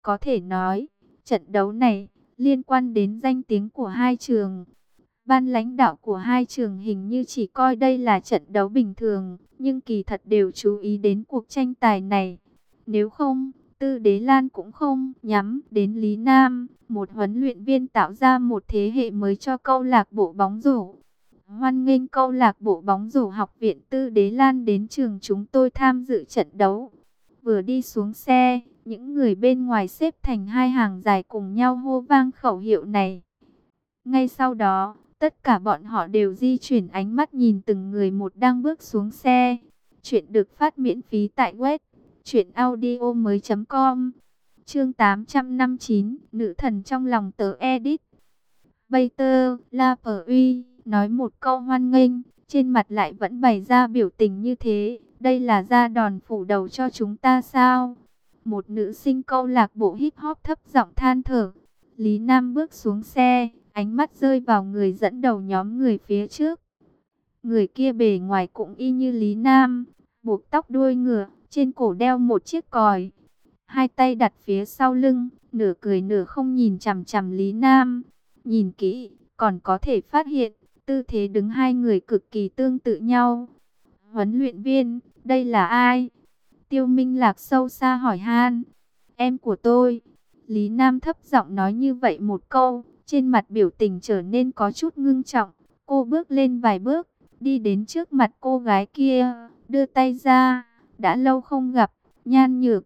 Có thể nói, trận đấu này liên quan đến danh tiếng của hai trường. Ban lãnh đạo của hai trường hình như chỉ coi đây là trận đấu bình thường, nhưng kỳ thật đều chú ý đến cuộc tranh tài này. Nếu không, Tư Đế Lan cũng không nhắm đến Lý Nam, một huấn luyện viên tạo ra một thế hệ mới cho câu lạc bộ bóng rổ. Hoan nghênh câu lạc bộ bóng rổ Học viện Tư Đế Lan đến trường chúng tôi tham dự trận đấu. Vừa đi xuống xe, những người bên ngoài xếp thành hai hàng dài cùng nhau hô vang khẩu hiệu này. Ngay sau đó, tất cả bọn họ đều di chuyển ánh mắt nhìn từng người một đang bước xuống xe. Chuyện được phát miễn phí tại web truyệnaudiomoi.com. Chương 859, nữ thần trong lòng tớ edit. Peter Laperui nói một câu hoan nghênh, trên mặt lại vẫn bày ra biểu tình như thế. Đây là ra đòn phủ đầu cho chúng ta sao? Một nữ sinh câu lạc bộ hip hop thấp giọng than thở. Lý Nam bước xuống xe, ánh mắt rơi vào người dẫn đầu nhóm người phía trước. Người kia bề ngoài cũng y như Lý Nam, buộc tóc đuôi ngựa, trên cổ đeo một chiếc còi. Hai tay đặt phía sau lưng, nửa cười nửa không nhìn chằm chằm Lý Nam. Nhìn kỹ, còn có thể phát hiện, tư thế đứng hai người cực kỳ tương tự nhau. Huấn luyện viên, đây là ai? Tiêu Minh Lạc sâu xa hỏi han. Em của tôi. Lý Nam thấp giọng nói như vậy một câu, trên mặt biểu tình trở nên có chút ngưng trọng. Cô bước lên vài bước, đi đến trước mặt cô gái kia, đưa tay ra. Đã lâu không gặp, Nhan Nhược.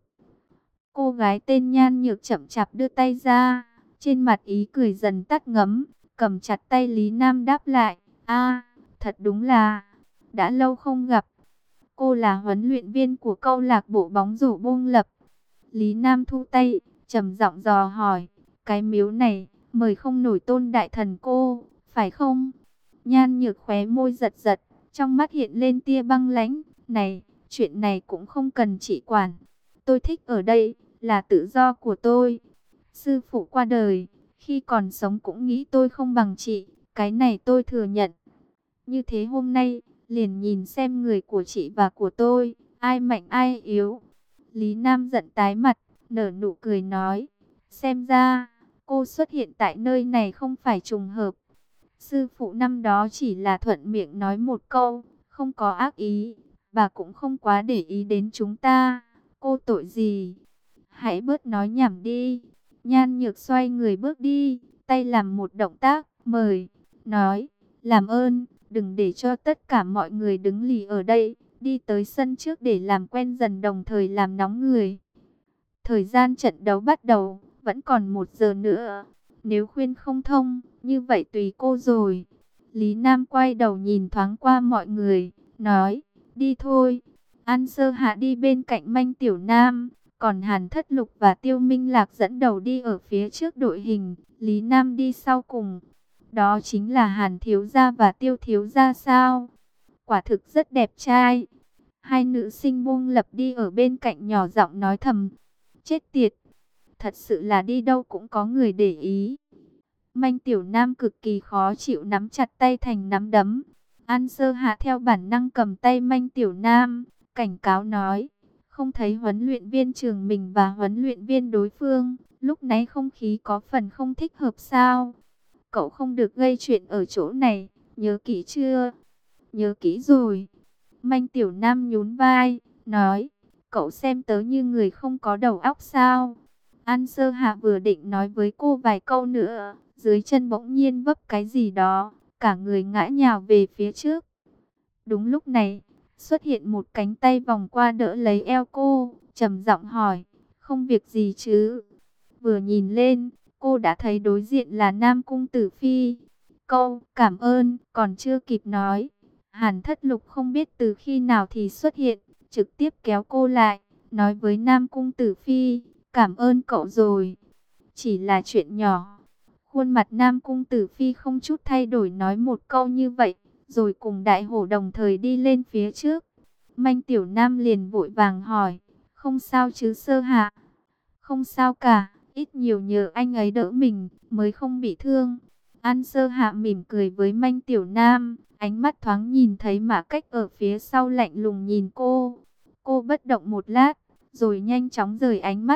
Cô gái tên Nhan Nhược chậm chạp đưa tay ra, trên mặt ý cười dần tắt ngấm, cầm chặt tay Lý Nam đáp lại. A, thật đúng là, đã lâu không gặp. Cô là huấn luyện viên của câu lạc bộ bóng rổ Buông Lập. Lý Nam thu tay, trầm giọng dò hỏi, cái miếu này, mời không nổi Tôn đại thần cô, phải không? Nhan Nhược khóe môi giật giật, trong mắt hiện lên tia băng lãnh. Này, chuyện này cũng không cần chị quản. Tôi thích ở đây, là tự do của tôi. Sư phụ qua đời, khi còn sống cũng nghĩ tôi không bằng chị, cái này tôi thừa nhận. Như thế hôm nay, liền nhìn xem người của chị và của tôi, ai mạnh ai yếu. Lý Nam giận tái mặt, nở nụ cười nói, xem ra, cô xuất hiện tại nơi này không phải trùng hợp. Sư phụ năm đó chỉ là thuận miệng nói một câu, không có ác ý, bà cũng không quá để ý đến chúng ta. Cô tội gì? Hãy bớt nói nhảm đi. Nhan Nhược xoay người bước đi, tay làm một động tác, mời, nói, làm ơn, đừng để cho tất cả mọi người đứng lì ở đây, đi tới sân trước để làm quen dần đồng thời làm nóng người. Thời gian trận đấu bắt đầu, vẫn còn 1 giờ nữa. Nếu khuyên không thông, như vậy tùy cô rồi. Lý Nam quay đầu nhìn thoáng qua mọi người, nói, đi thôi. An Sơ Hạ đi bên cạnh Manh Tiểu Nam, còn Hàn Thất Lục và Tiêu Minh Lạc dẫn đầu đi ở phía trước đội hình, Lý Nam đi sau cùng. Đó chính là Hàn thiếu gia và Tiêu thiếu gia sao? Quả thực rất đẹp trai. Hai nữ sinh Buông Lập đi ở bên cạnh nhỏ giọng nói thầm, chết tiệt, thật sự là đi đâu cũng có người để ý. Manh Tiểu Nam cực kỳ khó chịu nắm chặt tay thành nắm đấm. An Sơ Hạ theo bản năng cầm tay Manh Tiểu Nam, cảnh cáo nói, không thấy huấn luyện viên trường mình và huấn luyện viên đối phương, lúc nãy không khí có phần không thích hợp sao? Cậu không được gây chuyện ở chỗ này, nhớ kỹ chưa? Nhớ kỹ rồi. Manh Tiểu Nam nhún vai, nói, cậu xem tớ như người không có đầu óc sao? An Sơ Hạ vừa định nói với cô vài câu nữa, dưới chân bỗng nhiên vấp cái gì đó, cả người ngã nhào về phía trước. Đúng lúc này, xuất hiện một cánh tay vòng qua đỡ lấy eo cô, trầm giọng hỏi, không việc gì chứ? Vừa nhìn lên, cô đã thấy đối diện là Nam Cung Tử Phi. Câu cảm ơn còn chưa kịp nói, Hàn Thất Lục không biết từ khi nào thì xuất hiện, trực tiếp kéo cô lại, nói với Nam Cung Tử Phi, cảm ơn cậu rồi. Chỉ là chuyện nhỏ. Khuôn mặt Nam Cung Tử Phi không chút thay đổi nói một câu như vậy, rồi cùng Đại Hổ đồng thời đi lên phía trước. Manh Tiểu Nam liền vội vàng hỏi, không sao chứ Sơ Hạ? Không sao cả, ít nhiều nhờ anh ấy đỡ mình, mới không bị thương. An Sơ Hạ mỉm cười với Manh Tiểu Nam, ánh mắt thoáng nhìn thấy Mã Cách ở phía sau lạnh lùng nhìn cô. Cô bất động một lát, rồi nhanh chóng rời ánh mắt,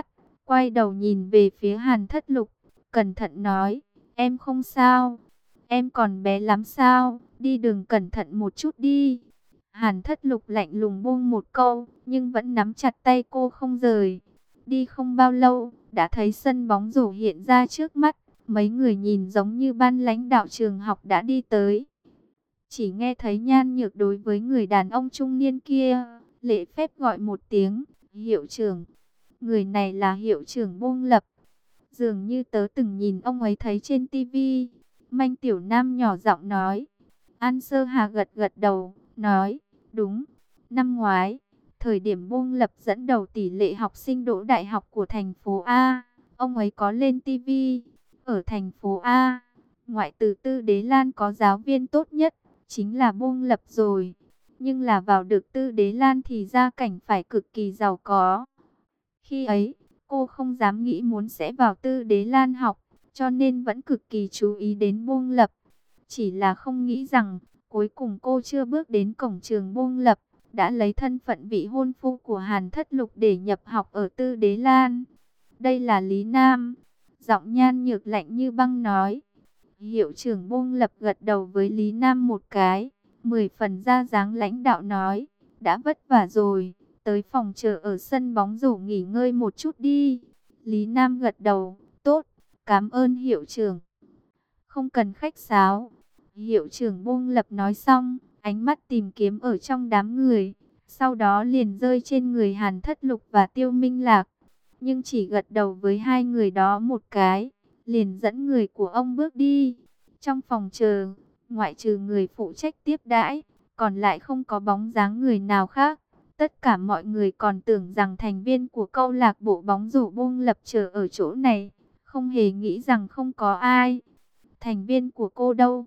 quay đầu nhìn về phía Hàn Thất Lục, cẩn thận nói, em không sao, em còn bé lắm sao, đi đường cẩn thận một chút đi. Hàn Thất Lục lạnh lùng buông một câu, nhưng vẫn nắm chặt tay cô không rời. Đi không bao lâu, đã thấy sân bóng rổ hiện ra trước mắt, mấy người nhìn giống như ban lãnh đạo trường học đã đi tới. Chỉ nghe thấy Nhan Nhược đối với người đàn ông trung niên kia, lễ phép gọi một tiếng, hiệu trưởng. Người này là hiệu trưởng Buông Lập. Dường như tớ từng nhìn ông ấy thấy trên tivi. Manh Tiểu Nam nhỏ giọng nói. An Sơ Hà gật gật đầu, nói, đúng, năm ngoái, thời điểm Buông Lập dẫn đầu tỷ lệ học sinh đỗ đại học của thành phố A, ông ấy có lên tivi. Ở thành phố A, ngoại trừ Tư Đế Lan có giáo viên tốt nhất, chính là Buông Lập rồi. Nhưng là vào được Tư Đế Lan thì gia cảnh phải cực kỳ giàu có. Khi ấy, cô không dám nghĩ muốn sẽ vào Tư Đế Lan học, cho nên vẫn cực kỳ chú ý đến Buông Lập. Chỉ là không nghĩ rằng, cuối cùng cô chưa bước đến cổng trường Buông Lập, đã lấy thân phận vị hôn phu của Hàn Thất Lục để nhập học ở Tư Đế Lan. Đây là Lý Nam. Giọng Nhan Nhược lạnh như băng nói. Hiệu trưởng Buông Lập gật đầu với Lý Nam một cái, 10 phần ra dáng lãnh đạo nói, đã vất vả rồi, tới phòng chờ ở sân bóng rổ nghỉ ngơi một chút đi. Lý Nam gật đầu, tốt, cảm ơn hiệu trưởng. Không cần khách sáo. Hiệu trưởng Buông Lập nói xong, ánh mắt tìm kiếm ở trong đám người, sau đó liền rơi trên người Hàn Thất Lục và Tiêu Minh Lạc, nhưng chỉ gật đầu với hai người đó một cái, liền dẫn người của ông bước đi. Trong phòng chờ, ngoại trừ người phụ trách tiếp đãi, còn lại không có bóng dáng người nào khác. Tất cả mọi người còn tưởng rằng thành viên của câu lạc bộ bóng rổ Buông Lập chờ ở chỗ này, không hề nghĩ rằng không có ai. Thành viên của cô đâu?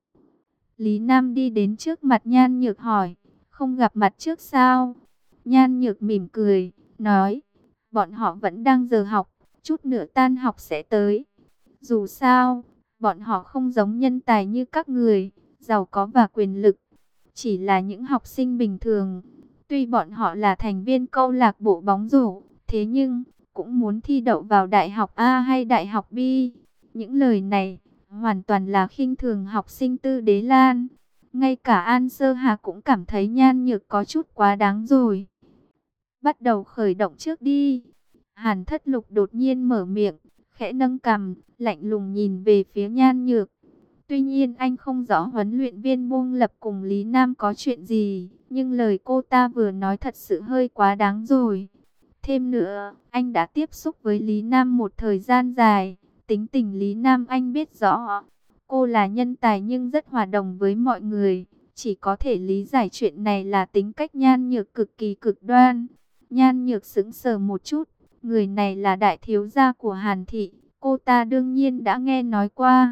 Lý Nam đi đến trước mặt Nhan Nhược hỏi, không gặp mặt trước sao? Nhan Nhược mỉm cười, nói, bọn họ vẫn đang giờ học, chút nữa tan học sẽ tới. Dù sao, bọn họ không giống nhân tài như các người, giàu có và quyền lực, chỉ là những học sinh bình thường. Tuy bọn họ là thành viên câu lạc bộ bóng rổ, thế nhưng cũng muốn thi đậu vào đại học A hay đại học B. Những lời này hoàn toàn là khinh thường học sinh Tư Đế Lan. Ngay cả An Sơ Hà cũng cảm thấy Nhan Nhược có chút quá đáng rồi. Bắt đầu khởi động trước đi. Hàn Thất Lục đột nhiên mở miệng, khẽ nâng cằm, lạnh lùng nhìn về phía Nhan Nhược. Tuy nhiên anh không rõ huấn luyện viên Buông Lập cùng Lý Nam có chuyện gì, nhưng lời cô ta vừa nói thật sự hơi quá đáng rồi. Thêm nữa, anh đã tiếp xúc với Lý Nam một thời gian dài, tính tình Lý Nam anh biết rõ. Cô là nhân tài nhưng rất hòa đồng với mọi người, chỉ có thể lý giải chuyện này là tính cách Nhan Nhược cực kỳ cực đoan. Nhan Nhược sững sờ một chút, người này là đại thiếu gia của Hàn Thị, cô ta đương nhiên đã nghe nói qua.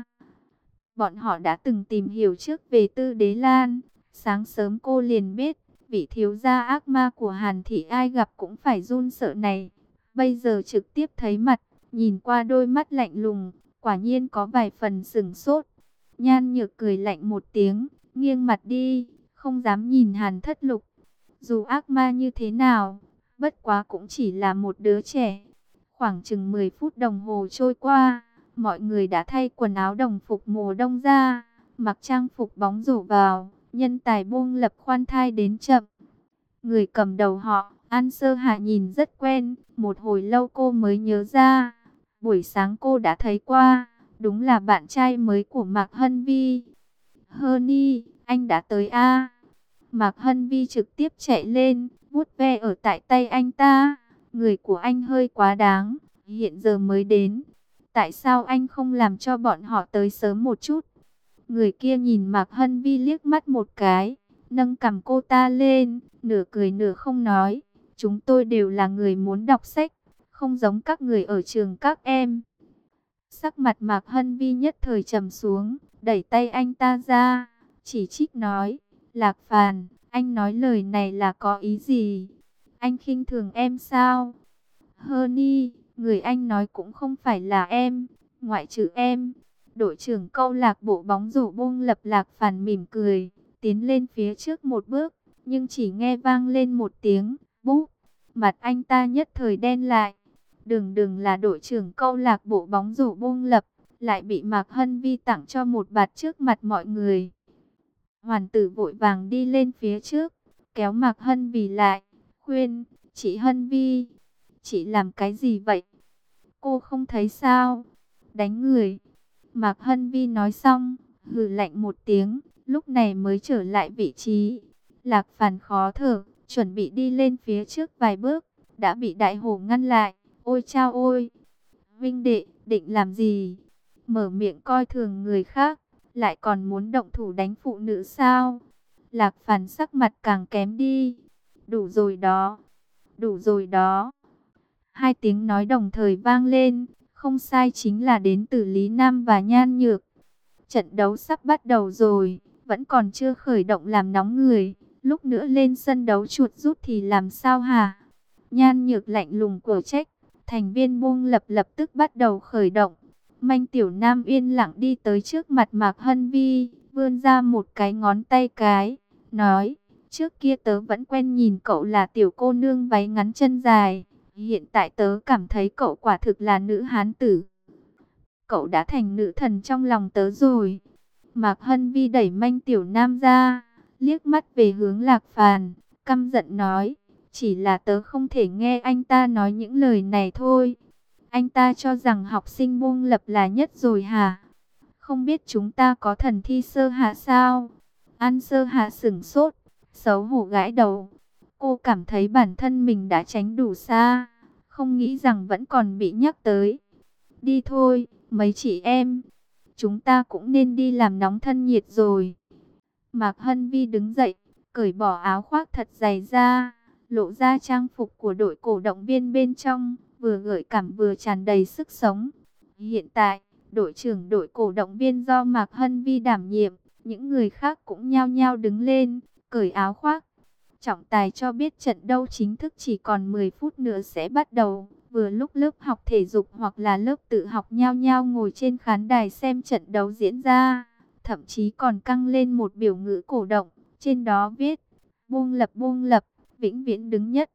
Bọn họ đã từng tìm hiểu trước về Tư Đế Lan, sáng sớm cô liền biết, vị thiếu gia ác ma của Hàn Thị ai gặp cũng phải run sợ này. Bây giờ trực tiếp thấy mặt, nhìn qua đôi mắt lạnh lùng, quả nhiên có vài phần sửng sốt. Nhan Nhược cười lạnh một tiếng, nghiêng mặt đi, không dám nhìn Hàn Thất Lục. Dù ác ma như thế nào, bất quá cũng chỉ là một đứa trẻ. Khoảng chừng 10 phút đồng hồ trôi qua, mọi người đã thay quần áo đồng phục mùa đông ra, mặc trang phục bóng rổ vào. Nhân tài Buông Lập khoan thai đến chậm. Người cầm đầu họ, An Sơ Hà nhìn rất quen, một hồi lâu cô mới nhớ ra. Buổi sáng cô đã thấy qua, đúng là bạn trai mới của Mạc Hân Vi. Honey, anh đã tới a? Mạc Hân Vi trực tiếp chạy lên, vuốt ve ở tại tay anh ta. Người của anh hơi quá đáng, hiện giờ mới đến. Tại sao anh không làm cho bọn họ tới sớm một chút? Người kia nhìn Mạc Hân Vi liếc mắt một cái, nâng cằm cô ta lên, nửa cười nửa không nói. Chúng tôi đều là người muốn đọc sách, không giống các người ở trường các em. Sắc mặt Mạc Hân Vi nhất thời trầm xuống, đẩy tay anh ta ra, chỉ trích nói, Lạc Phàn, anh nói lời này là có ý gì? Anh khinh thường em sao? Honey, người anh nói cũng không phải là em, ngoại trừ em. Đội trưởng câu lạc bộ bóng rổ Buông Lập Lạc Phàn mỉm cười, tiến lên phía trước một bước, nhưng chỉ nghe vang lên một tiếng, búp. Mặt anh ta nhất thời đen lại. Đường Đường là đội trưởng câu lạc bộ bóng rổ Buông Lập, lại bị Mạc Hân Vi tặng cho một bạt trước mặt mọi người. Hoàn tử vội vàng đi lên phía trước, kéo Mạc Hân Vi lại, khuyên, chị Hân Vi, chị làm cái gì vậy? Cô không thấy sao? Đánh người. Mạc Hân Vi nói xong, hừ lạnh một tiếng, lúc này mới trở lại vị trí. Lạc Phàn khó thở, chuẩn bị đi lên phía trước vài bước, đã bị Đại Hổ ngăn lại. Ôi chao ôi! Vinh đệ, định làm gì? Mở miệng coi thường người khác, lại còn muốn động thủ đánh phụ nữ sao? Lạc Phàn sắc mặt càng kém đi. Đủ rồi đó! Đủ rồi đó! Hai tiếng nói đồng thời vang lên, không sai chính là đến từ Lý Nam và Nhan Nhược. Trận đấu sắp bắt đầu rồi, vẫn còn chưa khởi động làm nóng người, lúc nữa lên sân đấu chuột rút thì làm sao hả? Nhan Nhược lạnh lùng của trách, thành viên Buông Lập lập tức bắt đầu khởi động. Manh Tiểu Nam yên lặng đi tới trước mặt Mạc Hân Vi, vươn ra một cái ngón tay cái, nói, trước kia tớ vẫn quen nhìn cậu là tiểu cô nương váy ngắn chân dài. Hiện tại tớ cảm thấy cậu quả thực là nữ hán tử. Cậu đã thành nữ thần trong lòng tớ rồi. Mạc Hân Vi đẩy Manh Tiểu Nam ra, liếc mắt về hướng Lạc Phàn, căm giận nói, chỉ là tớ không thể nghe anh ta nói những lời này thôi. Anh ta cho rằng học sinh Buông Lập là nhất rồi hả? Không biết chúng ta có thần thi sơ hạ sao? An Sơ Hạ sửng sốt, xấu hổ gãi đầu. Cô cảm thấy bản thân mình đã tránh đủ xa, không nghĩ rằng vẫn còn bị nhắc tới. Đi thôi, mấy chị em, chúng ta cũng nên đi làm nóng thân nhiệt rồi. Mạc Hân Vi đứng dậy, cởi bỏ áo khoác thật dày ra, lộ ra trang phục của đội cổ động viên bên trong, vừa gợi cảm vừa tràn đầy sức sống. Hiện tại, đội trưởng đội cổ động viên do Mạc Hân Vi đảm nhiệm, những người khác cũng nhao nhao đứng lên, cởi áo khoác. Trọng tài cho biết trận đấu chính thức chỉ còn 10 phút nữa sẽ bắt đầu. Vừa lúc lớp học thể dục hoặc là lớp tự học nhao nhao ngồi trên khán đài xem trận đấu diễn ra. Thậm chí còn căng lên một biểu ngữ cổ động, trên đó viết, Buông Lập, vĩnh viễn đứng nhất.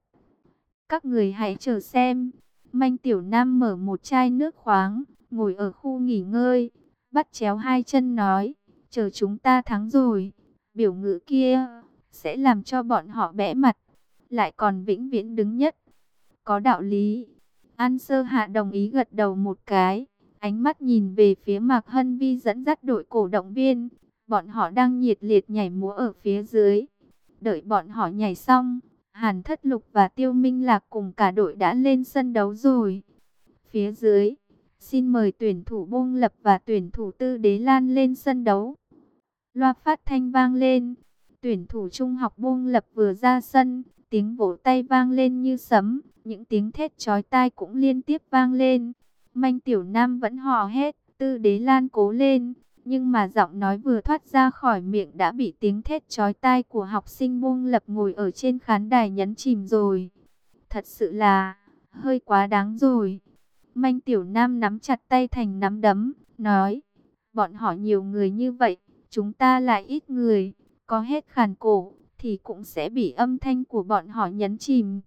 Các người hãy chờ xem. Manh Tiểu Nam mở một chai nước khoáng, ngồi ở khu nghỉ ngơi, bắt chéo hai chân nói, chờ chúng ta thắng rồi, biểu ngữ kia sẽ làm cho bọn họ bẽ mặt, lại còn vĩnh viễn đứng nhất. Có đạo lý. An Sơ Hạ đồng ý gật đầu một cái, ánh mắt nhìn về phía Mạc Hân Vi dẫn dắt đội cổ động viên. Bọn họ đang nhiệt liệt nhảy múa ở phía dưới. Đợi bọn họ nhảy xong, Hàn Thất Lục và Tiêu Minh Lạc cùng cả đội đã lên sân đấu rồi. Phía dưới, xin mời tuyển thủ Buông Lập và tuyển thủ Tư Đế Lan lên sân đấu. Loa phát thanh vang lên. Tuyển thủ trung học Buông Lập vừa ra sân, tiếng vỗ tay vang lên như sấm, những tiếng thét chói tai cũng liên tiếp vang lên. Manh Tiểu Nam vẫn hò hét, Tư Đế Lan cố lên, nhưng mà giọng nói vừa thoát ra khỏi miệng đã bị tiếng thét chói tai của học sinh Buông Lập ngồi ở trên khán đài nhấn chìm rồi. Thật sự là hơi quá đáng rồi. Manh Tiểu Nam nắm chặt tay thành nắm đấm, nói, bọn họ nhiều người như vậy, chúng ta lại ít người, có hết khàn cổ thì cũng sẽ bị âm thanh của bọn họ nhấn chìm.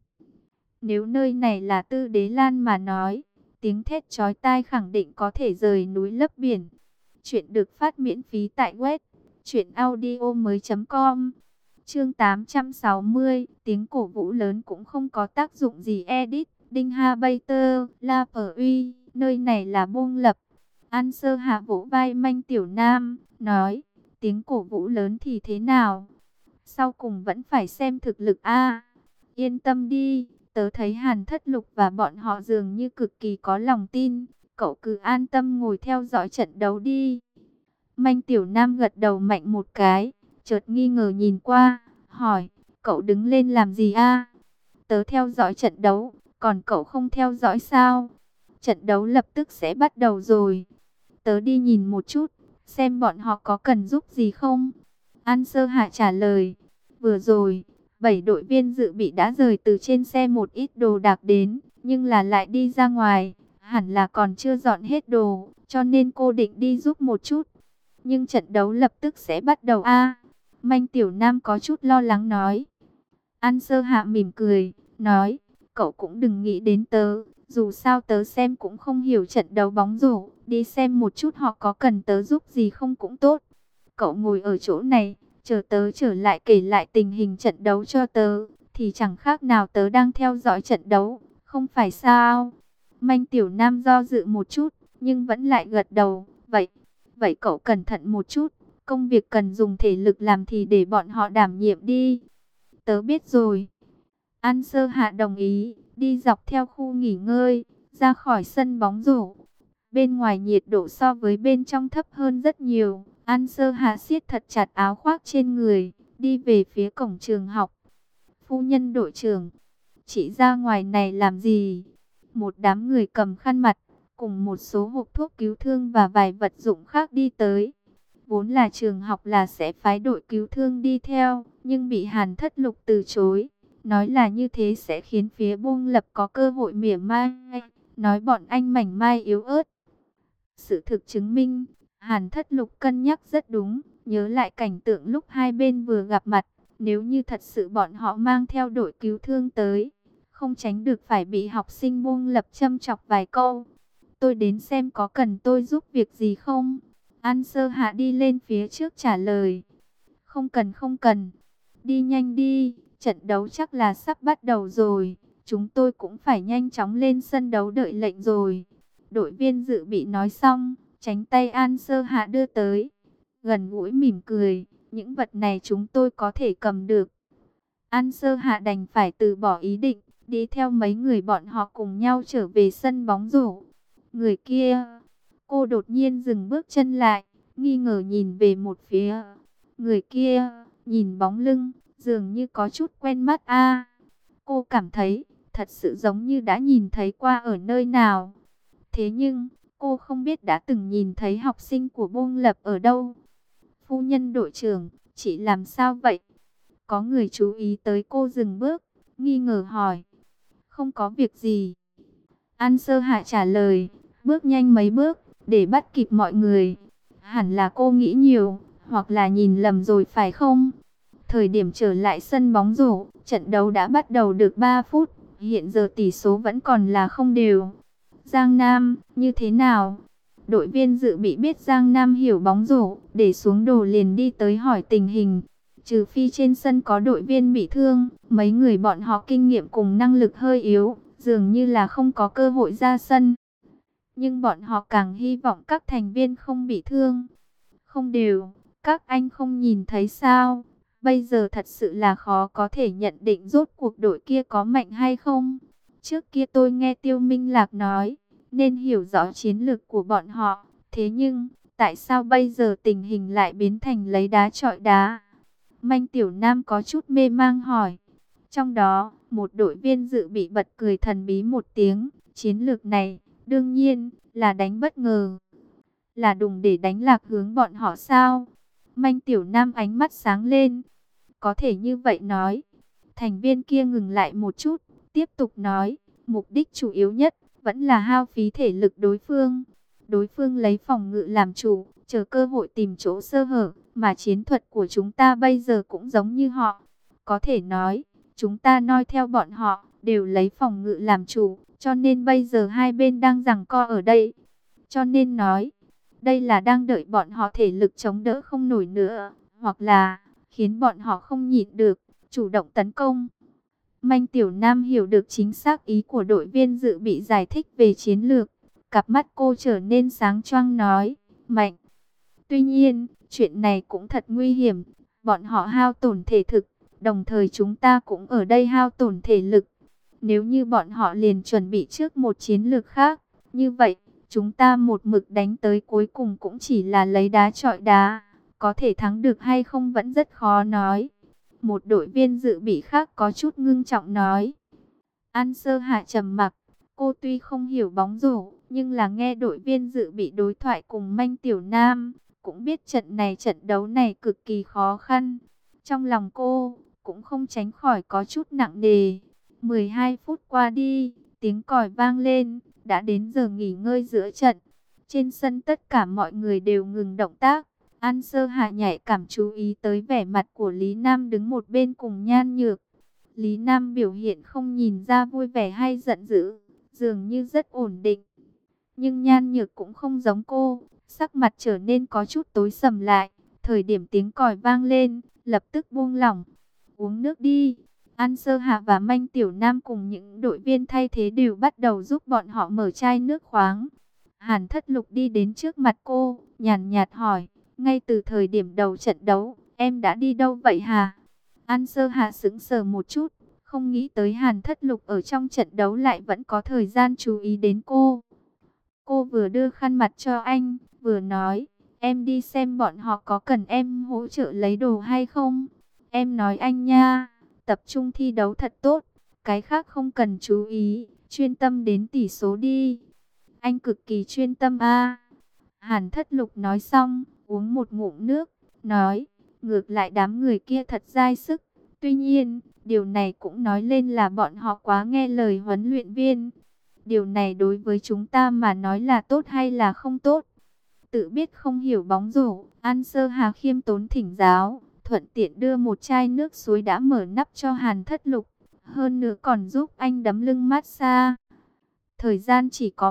Nếu nơi này là Tư Đế Lan mà nói, tiếng thét chói tai khẳng định có thể rời núi lấp biển. Chuyện được phát miễn phí tại web truyệnaudiomoi.com. Chương 860, tiếng cổ vũ lớn cũng không có tác dụng gì. Edit Đinh Ha Bater, La Phở Uy, nơi này là Buông Lập. An Sơ Hạ vỗ vai Manh Tiểu Nam, nói, tiếng cổ vũ lớn thì thế nào? Sau cùng vẫn phải xem thực lực a. Yên tâm đi, tớ thấy Hàn Thất Lục và bọn họ dường như cực kỳ có lòng tin, cậu cứ an tâm ngồi theo dõi trận đấu đi. Manh Tiểu Nam gật đầu mạnh một cái, chợt nghi ngờ nhìn qua, hỏi, cậu đứng lên làm gì a? Tớ theo dõi trận đấu, còn cậu không theo dõi sao? Trận đấu lập tức sẽ bắt đầu rồi. Tớ đi nhìn một chút, xem bọn họ có cần giúp gì không? An Sơ Hạ trả lời, vừa rồi, 7 đội viên dự bị đã rời từ trên xe một ít đồ đạc đến, nhưng là lại đi ra ngoài, hẳn là còn chưa dọn hết đồ, cho nên cô định đi giúp một chút. Nhưng trận đấu lập tức sẽ bắt đầu a. Manh Tiểu Nam có chút lo lắng nói. An Sơ Hạ mỉm cười, nói, cậu cũng đừng nghĩ đến tớ, Dù sao tớ xem cũng không hiểu trận đấu bóng rổ, đi xem một chút họ có cần tớ giúp gì không cũng tốt. Cậu ngồi ở chỗ này, chờ tớ trở lại kể lại tình hình trận đấu cho tớ, thì chẳng khác nào tớ đang theo dõi trận đấu, không phải sao? Manh Tiểu Nam do dự một chút, nhưng vẫn lại gật đầu. Vậy cậu cẩn thận một chút, công việc cần dùng thể lực làm thì để bọn họ đảm nhiệm đi. Tớ biết rồi. An Sơ Hạ đồng ý, đi dọc theo khu nghỉ ngơi, ra khỏi sân bóng rổ. Bên ngoài nhiệt độ so với bên trong thấp hơn rất nhiều. An Sơ Hạ siết thật chặt áo khoác trên người, đi về phía cổng trường học. Phu nhân đội trưởng, chị ra ngoài này làm gì? Một đám người cầm khăn mặt, cùng một số hộp thuốc cứu thương và vài vật dụng khác đi tới. Vốn là trường học là sẽ phái đội cứu thương đi theo, nhưng bị Hàn Thất Lục từ chối. Nói là như thế sẽ khiến phía Buông Lập có cơ hội mỉa mai, nói bọn anh mảnh mai yếu ớt. Sự thực chứng minh, Hàn Thất Lục cân nhắc rất đúng, nhớ lại cảnh tượng lúc hai bên vừa gặp mặt. Nếu như thật sự bọn họ mang theo đội cứu thương tới, không tránh được phải bị học sinh Buông Lập châm chọc vài câu. Tôi đến xem có cần tôi giúp việc gì không? An Sơ Hạ đi lên phía trước trả lời. Không cần không cần. Đi nhanh đi, trận đấu chắc là sắp bắt đầu rồi. Chúng tôi cũng phải nhanh chóng lên sân đấu đợi lệnh rồi. Đội viên dự bị nói xong, tránh tay An Sơ Hạ đưa tới. Gần gũi mỉm cười, những vật này chúng tôi có thể cầm được. An Sơ Hạ đành phải từ bỏ ý định, đi theo mấy người bọn họ cùng nhau trở về sân bóng rổ. Người kia, cô đột nhiên dừng bước chân lại, nghi ngờ nhìn về một phía. Người kia, nhìn bóng lưng, dường như có chút quen mắt a. Cô cảm thấy, thật sự giống như đã nhìn thấy qua ở nơi nào. Thế nhưng, cô không biết đã từng nhìn thấy học sinh của Buông Lập ở đâu. Phu nhân đội trưởng, chị làm sao vậy? Có người chú ý tới cô dừng bước, nghi ngờ hỏi. Không có việc gì. An Sơ Hạ trả lời, bước nhanh mấy bước, để bắt kịp mọi người. Hẳn là cô nghĩ nhiều, hoặc là nhìn lầm rồi phải không? Thời điểm trở lại sân bóng rổ, trận đấu đã bắt đầu được 3 phút, hiện giờ tỷ số vẫn còn là không đều. Giang Nam, như thế nào? Đội viên dự bị biết Giang Nam hiểu bóng rổ, để xuống đồ liền đi tới hỏi tình hình. Trừ phi trên sân có đội viên bị thương, mấy người bọn họ kinh nghiệm cùng năng lực hơi yếu, dường như là không có cơ hội ra sân. Nhưng bọn họ càng hy vọng các thành viên không bị thương. Không đều, các anh không nhìn thấy sao? Bây giờ thật sự là khó có thể nhận định rốt cuộc đội kia có mạnh hay không. Trước kia tôi nghe Tiêu Minh Lạc nói, nên hiểu rõ chiến lược của bọn họ. Thế nhưng, tại sao bây giờ tình hình lại biến thành lấy đá chọi đá? Manh Tiểu Nam có chút mê mang hỏi. Trong đó, một đội viên dự bị bật cười thần bí một tiếng. Chiến lược này, đương nhiên, là đánh bất ngờ. Là đùng để đánh lạc hướng bọn họ sao? Manh Tiểu Nam ánh mắt sáng lên. Có thể như vậy nói. Thành viên kia ngừng lại một chút, tiếp tục nói. Mục đích chủ yếu nhất, vẫn là hao phí thể lực đối phương. Đối phương lấy phòng ngự làm chủ, chờ cơ hội tìm chỗ sơ hở. Mà chiến thuật của chúng ta bây giờ cũng giống như họ. Có thể nói, chúng ta noi theo bọn họ, đều lấy phòng ngự làm chủ. Cho nên bây giờ hai bên đang giằng co ở đây. Cho nên nói, đây là đang đợi bọn họ thể lực chống đỡ không nổi nữa. Hoặc là, khiến bọn họ không nhịn được, chủ động tấn công. Manh Tiểu Nam hiểu được chính xác ý của đội viên dự bị giải thích về chiến lược. Cặp mắt cô trở nên sáng choang nói, mạnh. Tuy nhiên, chuyện này cũng thật nguy hiểm. Bọn họ hao tổn thể thực, đồng thời chúng ta cũng ở đây hao tổn thể lực. Nếu như bọn họ liền chuẩn bị trước một chiến lược khác, như vậy, chúng ta một mực đánh tới cuối cùng cũng chỉ là lấy đá chọi đá. Có thể thắng được hay không vẫn rất khó nói. Một đội viên dự bị khác có chút ngưng trọng nói. An Sơ Hạ trầm mặc. Cô tuy không hiểu bóng rổ, nhưng là nghe đội viên dự bị đối thoại cùng Manh Tiểu Nam, cũng biết trận đấu này cực kỳ khó khăn. Trong lòng cô, cũng không tránh khỏi có chút nặng nề. 12 phút qua đi, tiếng còi vang lên, đã đến giờ nghỉ ngơi giữa trận. Trên sân tất cả mọi người đều ngừng động tác. An Sơ Hạ nhạy cảm chú ý tới vẻ mặt của Lý Nam đứng một bên cùng Nhan Nhược. Lý Nam biểu hiện không nhìn ra vui vẻ hay giận dữ, dường như rất ổn định. Nhưng Nhan Nhược cũng không giống cô, sắc mặt trở nên có chút tối sầm lại. Thời điểm tiếng còi vang lên, lập tức buông lỏng. Uống nước đi. An Sơ Hạ và Manh Tiểu Nam cùng những đội viên thay thế đều bắt đầu giúp bọn họ mở chai nước khoáng. Hàn Thất Lục đi đến trước mặt cô, nhàn nhạt hỏi, ngay từ thời điểm đầu trận đấu, em đã đi đâu vậy hả? An Sơ Hạ sững sờ một chút, không nghĩ tới Hàn Thất Lục ở trong trận đấu lại vẫn có thời gian chú ý đến cô. Cô vừa đưa khăn mặt cho anh, vừa nói, em đi xem bọn họ có cần em hỗ trợ lấy đồ hay không? Em nói anh nha, tập trung thi đấu thật tốt, cái khác không cần chú ý, chuyên tâm đến tỷ số đi. Anh cực kỳ chuyên tâm a. Hàn Thất Lục nói xong, uống một ngụm nước, nói, ngược lại đám người kia thật dai sức. Tuy nhiên, điều này cũng nói lên là bọn họ quá nghe lời huấn luyện viên. Điều này đối với chúng ta mà nói là tốt hay là không tốt? Tự biết không hiểu bóng rổ, An Sơ Hà khiêm tốn thỉnh giáo, thuận tiện đưa một chai nước suối đã mở nắp cho Hàn Thất Lục. Hơn nữa còn giúp anh đấm lưng massage. Thời gian chỉ có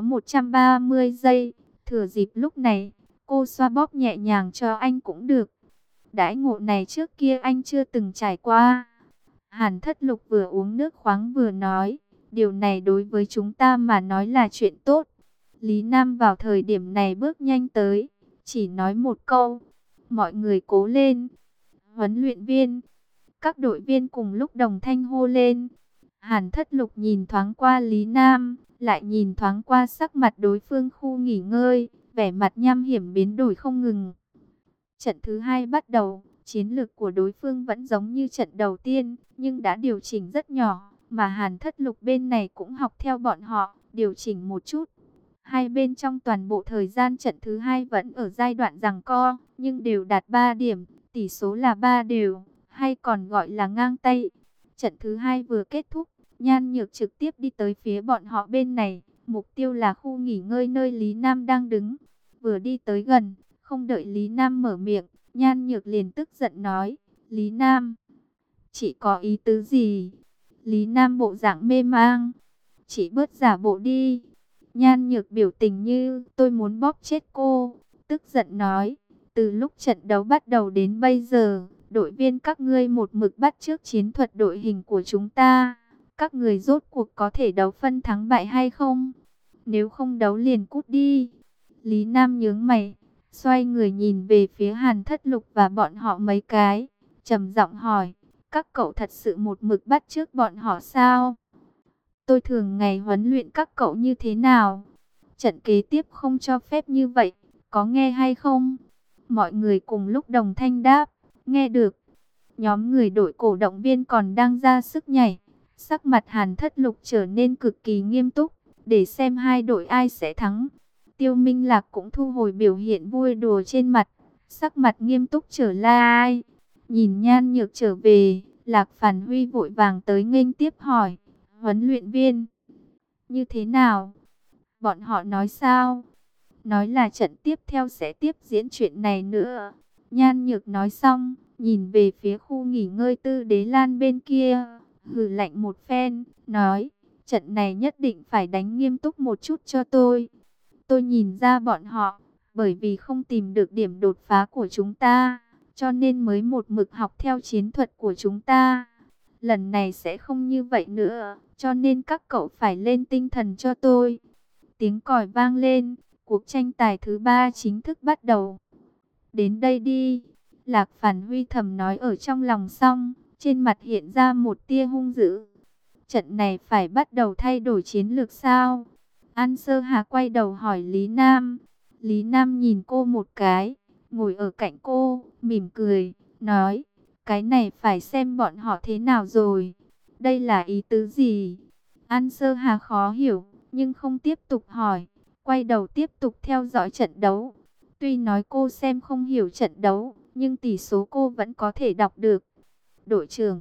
130 giây, thừa dịp lúc này, cô xoa bóp nhẹ nhàng cho anh cũng được. Đãi ngộ này trước kia anh chưa từng trải qua. Hàn Thất Lục vừa uống nước khoáng vừa nói, điều này đối với chúng ta mà nói là chuyện tốt. Lý Nam vào thời điểm này bước nhanh tới, chỉ nói một câu, mọi người cố lên. Huấn luyện viên, các đội viên cùng lúc đồng thanh hô lên. Hàn Thất Lục nhìn thoáng qua Lý Nam, lại nhìn thoáng qua sắc mặt đối phương khu nghỉ ngơi, vẻ mặt nham hiểm biến đổi không ngừng. Trận thứ hai bắt đầu, chiến lược của đối phương vẫn giống như trận đầu tiên, nhưng đã điều chỉnh rất nhỏ, mà Hàn Thất Lục bên này cũng học theo bọn họ, điều chỉnh một chút. Hai bên trong toàn bộ thời gian trận thứ hai vẫn ở giai đoạn giằng co, nhưng đều đạt 3 điểm, tỷ số là 3 đều, hay còn gọi là ngang tay. Trận thứ hai vừa kết thúc, Nhan Nhược trực tiếp đi tới phía bọn họ bên này, mục tiêu là khu nghỉ ngơi nơi Lý Nam đang đứng. Vừa đi tới gần, không đợi Lý Nam mở miệng, Nhan Nhược liền tức giận nói, Lý Nam, chị có ý tứ gì? Lý Nam bộ dạng mê mang, chị bớt giả bộ đi. Nhan Nhược biểu tình như tôi muốn bóp chết cô, tức giận nói, từ lúc trận đấu bắt đầu đến bây giờ, đội viên các ngươi một mực bắt chước chiến thuật đội hình của chúng ta. Các người rốt cuộc có thể đấu phân thắng bại hay không? Nếu không đấu liền cút đi. Lý Nam nhướng mày, xoay người nhìn về phía Hàn Thất Lục và bọn họ mấy cái, trầm giọng hỏi, các cậu thật sự một mực bắt chước bọn họ sao? Tôi thường ngày huấn luyện các cậu như thế nào? Trận kế tiếp không cho phép như vậy, có nghe hay không? Mọi người cùng lúc đồng thanh đáp, nghe được. Nhóm người đội cổ động viên còn đang ra sức nhảy. Sắc mặt Hàn Thất Lục trở nên cực kỳ nghiêm túc, để xem hai đội ai sẽ thắng. Tiêu Minh Lạc cũng thu hồi biểu hiện vui đùa trên mặt, sắc mặt nghiêm túc trở lại. Nhìn Nhan Nhược trở về, Lạc Phản Huy vội vàng tới nghênh tiếp hỏi, huấn luyện viên, như thế nào? Bọn họ nói sao? Nói là trận tiếp theo sẽ tiếp diễn chuyện này nữa. Nhan Nhược nói xong, nhìn về phía khu nghỉ ngơi Tư Đế Lan bên kia, hừ lạnh một phen, nói, trận này nhất định phải đánh nghiêm túc một chút cho tôi. Tôi nhìn ra bọn họ, bởi vì không tìm được điểm đột phá của chúng ta, cho nên mới một mực học theo chiến thuật của chúng ta. Lần này sẽ không như vậy nữa, cho nên các cậu phải lên tinh thần cho tôi. Tiếng còi vang lên, cuộc tranh tài thứ 3 chính thức bắt đầu. Đến đây đi, Lạc Phản Huy thầm nói ở trong lòng xong, trên mặt hiện ra một tia hung dữ. Trận này phải bắt đầu thay đổi chiến lược sao? An Sơ Hà quay đầu hỏi Lý Nam. Lý Nam nhìn cô một cái, ngồi ở cạnh cô, mỉm cười, nói, cái này phải xem bọn họ thế nào rồi. Đây là ý tứ gì? An Sơ Hà khó hiểu, nhưng không tiếp tục hỏi, quay đầu tiếp tục theo dõi trận đấu. Tuy nói cô xem không hiểu trận đấu, nhưng tỷ số cô vẫn có thể đọc được. Đội trưởng,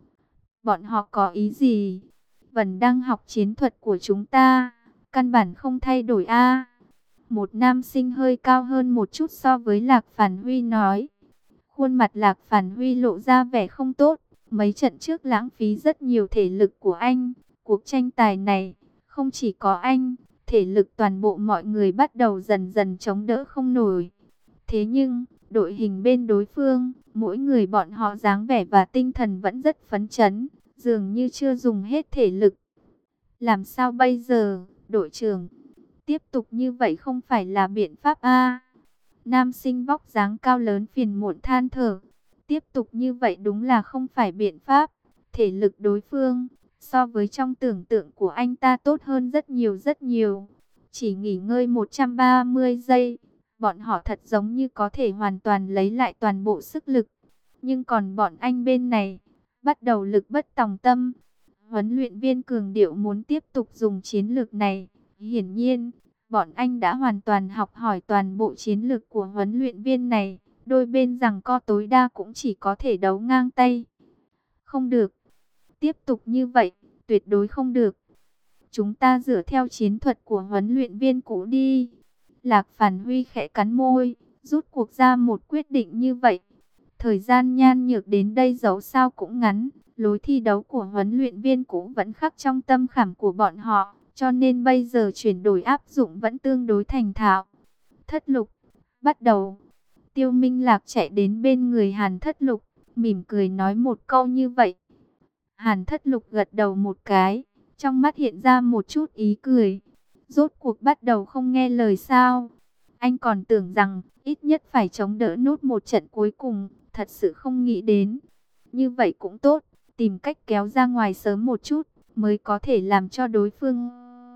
bọn họ có ý gì? Vẫn đang học chiến thuật của chúng ta, căn bản không thay đổi a. Một nam sinh hơi cao hơn một chút so với Lạc Phản Huy nói. Khuôn mặt Lạc Phản Huy lộ ra vẻ không tốt. Mấy trận trước lãng phí rất nhiều thể lực của anh. Cuộc tranh tài này Không chỉ có anh, thể lực toàn bộ mọi người bắt đầu dần dần chống đỡ không nổi. Thế nhưng, đội hình bên đối phương, mỗi người bọn họ dáng vẻ và tinh thần vẫn rất phấn chấn, dường như chưa dùng hết thể lực. Làm sao bây giờ, đội trưởng? Tiếp tục như vậy không phải là biện pháp a. Nam sinh vóc dáng cao lớn phiền muộn than thở. Tiếp tục như vậy đúng là không phải biện pháp. Thể lực đối phương, so với trong tưởng tượng của anh ta tốt hơn rất nhiều rất nhiều. Chỉ nghỉ ngơi 130 giây, bọn họ thật giống như có thể hoàn toàn lấy lại toàn bộ sức lực. Nhưng còn bọn anh bên này, bắt đầu lực bất tòng tâm. Huấn luyện viên cường điệu muốn tiếp tục dùng chiến lược này. Hiển nhiên, bọn anh đã hoàn toàn học hỏi toàn bộ chiến lược của huấn luyện viên này. Đôi bên giằng co tối đa cũng chỉ có thể đấu ngang tay. Không được. Tiếp tục như vậy, tuyệt đối không được. Chúng ta dựa theo chiến thuật của huấn luyện viên cũ đi. Lạc Phản Huy khẽ cắn môi, rút cuộc ra một quyết định như vậy. Thời gian Nhan Nhược đến đây dẫu sao cũng ngắn. Lối thi đấu của huấn luyện viên cũ vẫn khắc trong tâm khảm của bọn họ. Cho nên bây giờ chuyển đổi áp dụng vẫn tương đối thành thạo. Thất Lục, bắt đầu. Tiêu Minh Lạc chạy đến bên người Hàn Thất Lục, mỉm cười nói một câu như vậy. Hàn Thất Lục gật đầu một cái, trong mắt hiện ra một chút ý cười. Rốt cuộc bắt đầu không nghe lời sao? Anh còn tưởng rằng ít nhất phải chống đỡ nốt một trận cuối cùng, thật sự không nghĩ đến. Như vậy cũng tốt, tìm cách kéo ra ngoài sớm một chút, mới có thể làm cho đối phương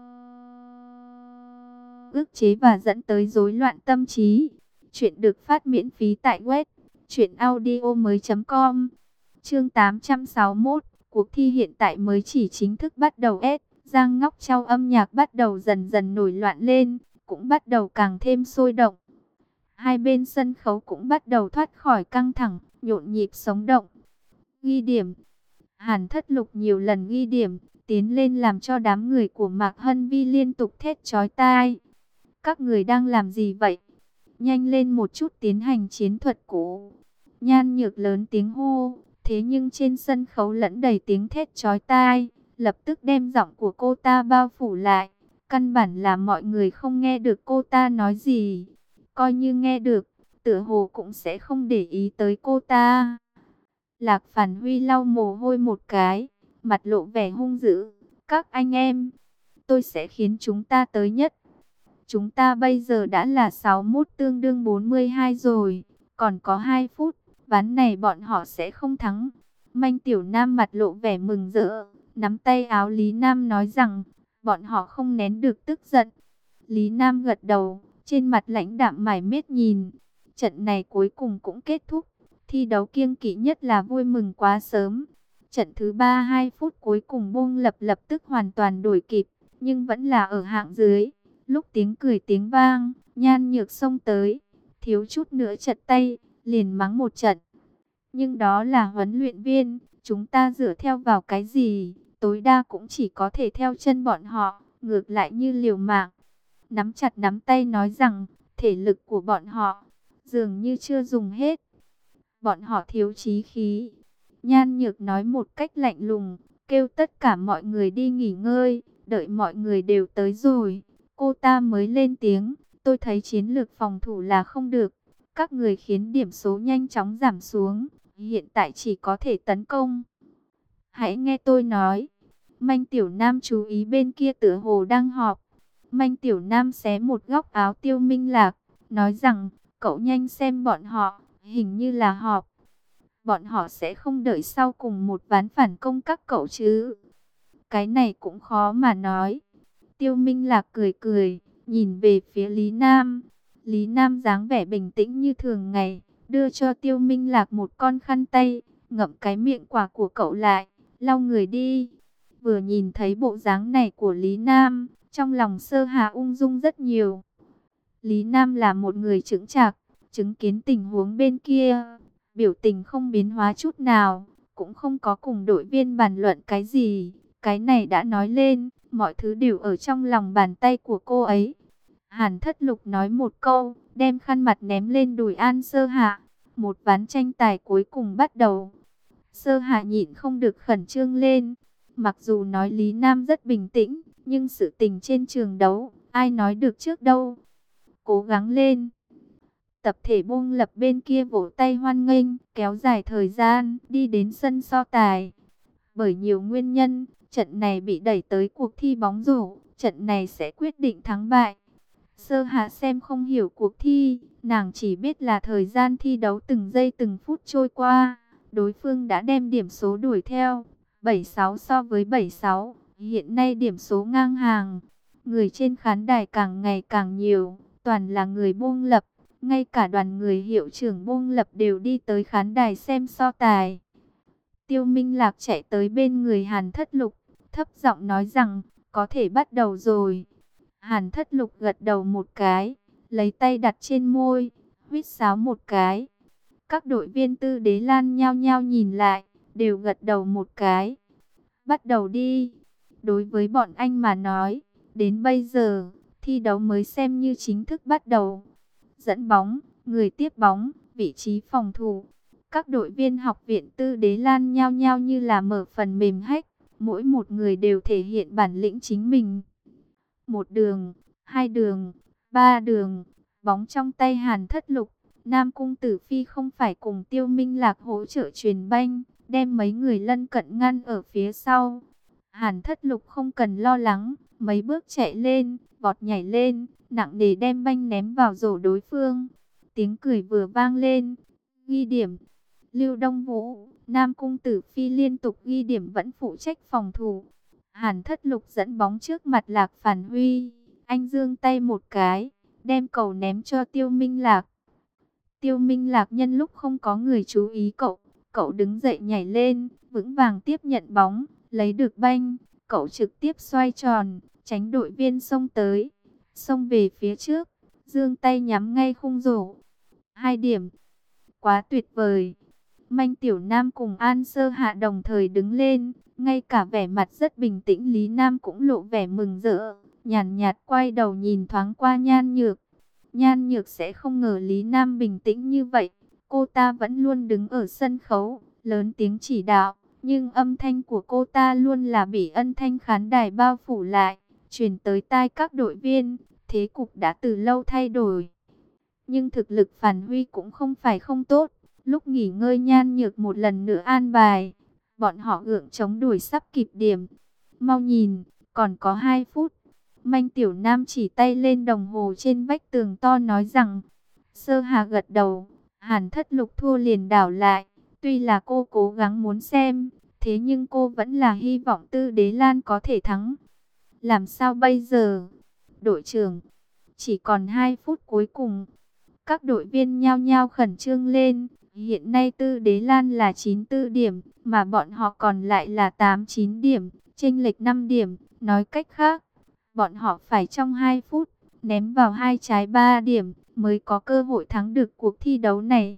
ức chế và dẫn tới rối loạn tâm trí. Chuyện được phát miễn phí tại web truyệnaudiomoi.com. Chương 861, cuộc thi hiện tại mới chỉ chính thức bắt đầu. Giang Ngóc Châu âm nhạc bắt đầu dần dần nổi loạn lên, cũng bắt đầu càng thêm sôi động. Hai bên sân khấu cũng bắt đầu thoát khỏi căng thẳng, nhộn nhịp sống động. Ghi điểm. Hàn Thất Lục nhiều lần ghi điểm, tiến lên làm cho đám người của Mạc Hân Vi liên tục thét chói tai. Các người đang làm gì vậy? Nhanh lên một chút tiến hành chiến thuật cũ. Nhan Nhược lớn tiếng hô, thế nhưng trên sân khấu lẫn đầy tiếng thét chói tai, lập tức đem giọng của cô ta bao phủ lại. Căn bản là mọi người không nghe được cô ta nói gì. Coi như nghe được, tựa hồ cũng sẽ không để ý tới cô ta. Lạc Phản Huy lau mồ hôi một cái, mặt lộ vẻ hung dữ. Các anh em, tôi sẽ khiến chúng ta tới nhất. Chúng ta bây giờ đã là 61 tương đương 42 rồi, còn có 2 phút, ván này bọn họ sẽ không thắng. Manh Tiểu Nam mặt lộ vẻ mừng rỡ, nắm tay áo Lý Nam nói rằng, bọn họ không nén được tức giận. Lý Nam gật đầu, trên mặt lãnh đạm mải miết nhìn. Trận này cuối cùng cũng kết thúc, thi đấu kiêng kỵ nhất là vui mừng quá sớm. Trận thứ 3 2 phút cuối cùng Bông lập tức hoàn toàn đổi kịp, nhưng vẫn là ở hạng dưới. Lúc tiếng cười tiếng vang, Nhan Nhược xông tới, thiếu chút nữa trật tay, liền mắng một trận. Nhưng đó là huấn luyện viên, chúng ta dựa theo vào cái gì, tối đa cũng chỉ có thể theo chân bọn họ, ngược lại như liều mạng. Nắm chặt nắm tay nói rằng, thể lực của bọn họ, dường như chưa dùng hết. Bọn họ thiếu chí khí. Nhan Nhược nói một cách lạnh lùng, kêu tất cả mọi người đi nghỉ ngơi, đợi mọi người đều tới rồi. Cô ta mới lên tiếng, tôi thấy chiến lược phòng thủ là không được. Các người khiến điểm số nhanh chóng giảm xuống, hiện tại chỉ có thể tấn công. Hãy nghe tôi nói. Manh Tiểu Nam chú ý bên kia tựa hồ đang họp. Manh Tiểu Nam xé một góc áo Tiêu Minh Lạc, nói rằng, cậu nhanh xem bọn họ, hình như là họp. Bọn họ sẽ không đợi sau cùng một ván phản công các cậu chứ. Cái này cũng khó mà nói. Tiêu Minh Lạc cười cười, nhìn về phía Lý Nam. Lý Nam dáng vẻ bình tĩnh như thường ngày, đưa cho Tiêu Minh Lạc một con khăn tay, ngậm cái miệng quả của cậu lại, lau người đi. Vừa nhìn thấy bộ dáng này của Lý Nam, trong lòng Sơ Hà ung dung rất nhiều. Lý Nam là một người chững chạc, chứng kiến tình huống bên kia, biểu tình không biến hóa chút nào, cũng không có cùng đội viên bàn luận cái gì. Cái này đã nói lên, mọi thứ đều ở trong lòng bàn tay của cô ấy. Hàn Thất Lục nói một câu, đem khăn mặt ném lên đùi An Sơ Hạ. Một ván tranh tài cuối cùng bắt đầu. Sơ Hạ nhịn không được khẩn trương lên. Mặc dù nói Lý Nam rất bình tĩnh, Nhưng sự tình trên trường đấu, ai nói được trước đâu. Cố gắng lên. Tập thể Buông Lập bên kia vỗ tay hoan nghênh, kéo dài thời gian, đi đến sân so tài. Bởi nhiều nguyên nhân, trận này bị đẩy tới cuộc thi bóng rổ, trận này sẽ quyết định thắng bại. Sơ Hạ xem không hiểu cuộc thi, nàng chỉ biết là thời gian thi đấu từng giây từng phút trôi qua, đối phương đã đem điểm số đuổi theo, 76 so với 76, hiện nay điểm số ngang hàng. Người trên khán đài càng ngày càng nhiều, toàn là người Buông Lập, ngay cả đoàn người hiệu trưởng Buông Lập đều đi tới khán đài xem so tài. Tiêu Minh Lạc chạy tới bên người Hàn Thất Lục, thấp giọng nói rằng, có thể bắt đầu rồi. Hàn Thất Lục gật đầu một cái, lấy tay đặt trên môi, huýt sáo một cái. Các đội viên Tư Đế Lan nhao nhao nhìn lại, đều gật đầu một cái. Bắt đầu đi. Đối với bọn anh mà nói, đến bây giờ, thi đấu mới xem như chính thức bắt đầu. Dẫn bóng, người tiếp bóng, vị trí phòng thủ. Các đội viên học viện Tư Đế Lan nhao nhao như là mở phần mềm hack, mỗi một người đều thể hiện bản lĩnh chính mình. Một đường, hai đường, ba đường, bóng trong tay Hàn Thất Lục, Nam Cung Tử Phi không phải cùng Tiêu Minh Lạc hỗ trợ truyền banh, đem mấy người lân cận ngăn ở phía sau. Hàn Thất Lục không cần lo lắng, mấy bước chạy lên, vọt nhảy lên, nặng nề đem banh ném vào rổ đối phương. Tiếng cười vừa vang lên, ghi điểm. Lưu Đông Vũ, Nam Cung Tử Phi liên tục ghi điểm vẫn phụ trách phòng thủ. Hàn Thất Lục dẫn bóng trước mặt Lạc Phản Huy, anh giương tay một cái, đem cầu ném cho Tiêu Minh Lạc. Tiêu Minh Lạc nhân lúc không có người chú ý cậu đứng dậy nhảy lên, vững vàng tiếp nhận bóng, lấy được banh, cậu trực tiếp xoay tròn, tránh đội viên xông tới, xông về phía trước, giương tay nhắm ngay khung rổ. 2 điểm, quá tuyệt vời. Manh Tiểu Nam cùng An Sơ Hạ đồng thời đứng lên, ngay cả vẻ mặt rất bình tĩnh Lý Nam cũng lộ vẻ mừng rỡ, nhàn nhạt quay đầu nhìn thoáng qua Nhan Nhược. Nhan Nhược sẽ không ngờ Lý Nam bình tĩnh như vậy, cô ta vẫn luôn đứng ở sân khấu, lớn tiếng chỉ đạo, nhưng âm thanh của cô ta luôn là bị âm thanh khán đài bao phủ lại, truyền tới tai các đội viên, thế cục đã từ lâu thay đổi. Nhưng thực lực Phản Huy cũng không phải không tốt. Lúc nghỉ ngơi Nhan Nhược một lần nữa an bài, bọn họ gượng chống đuổi sắp kịp điểm. Mau nhìn, còn có 2 phút. Manh Tiểu Nam chỉ tay lên đồng hồ trên vách tường to nói rằng. Sơ Hà gật đầu, Hàn Thất Lục thua liền đảo lại. Tuy là cô cố gắng muốn xem, thế nhưng cô vẫn là hy vọng Tư Đế Lan có thể thắng. Làm sao bây giờ? Đội trưởng, chỉ còn 2 phút cuối cùng. Các đội viên nhao nhao khẩn trương lên. Hiện nay Tư Đế Lan là 94 điểm, mà bọn họ còn lại là 89 điểm, chênh lệch 5 điểm. Nói cách khác, bọn họ phải trong 2 phút, ném vào 2 trái 3 điểm, mới có cơ hội thắng được cuộc thi đấu này.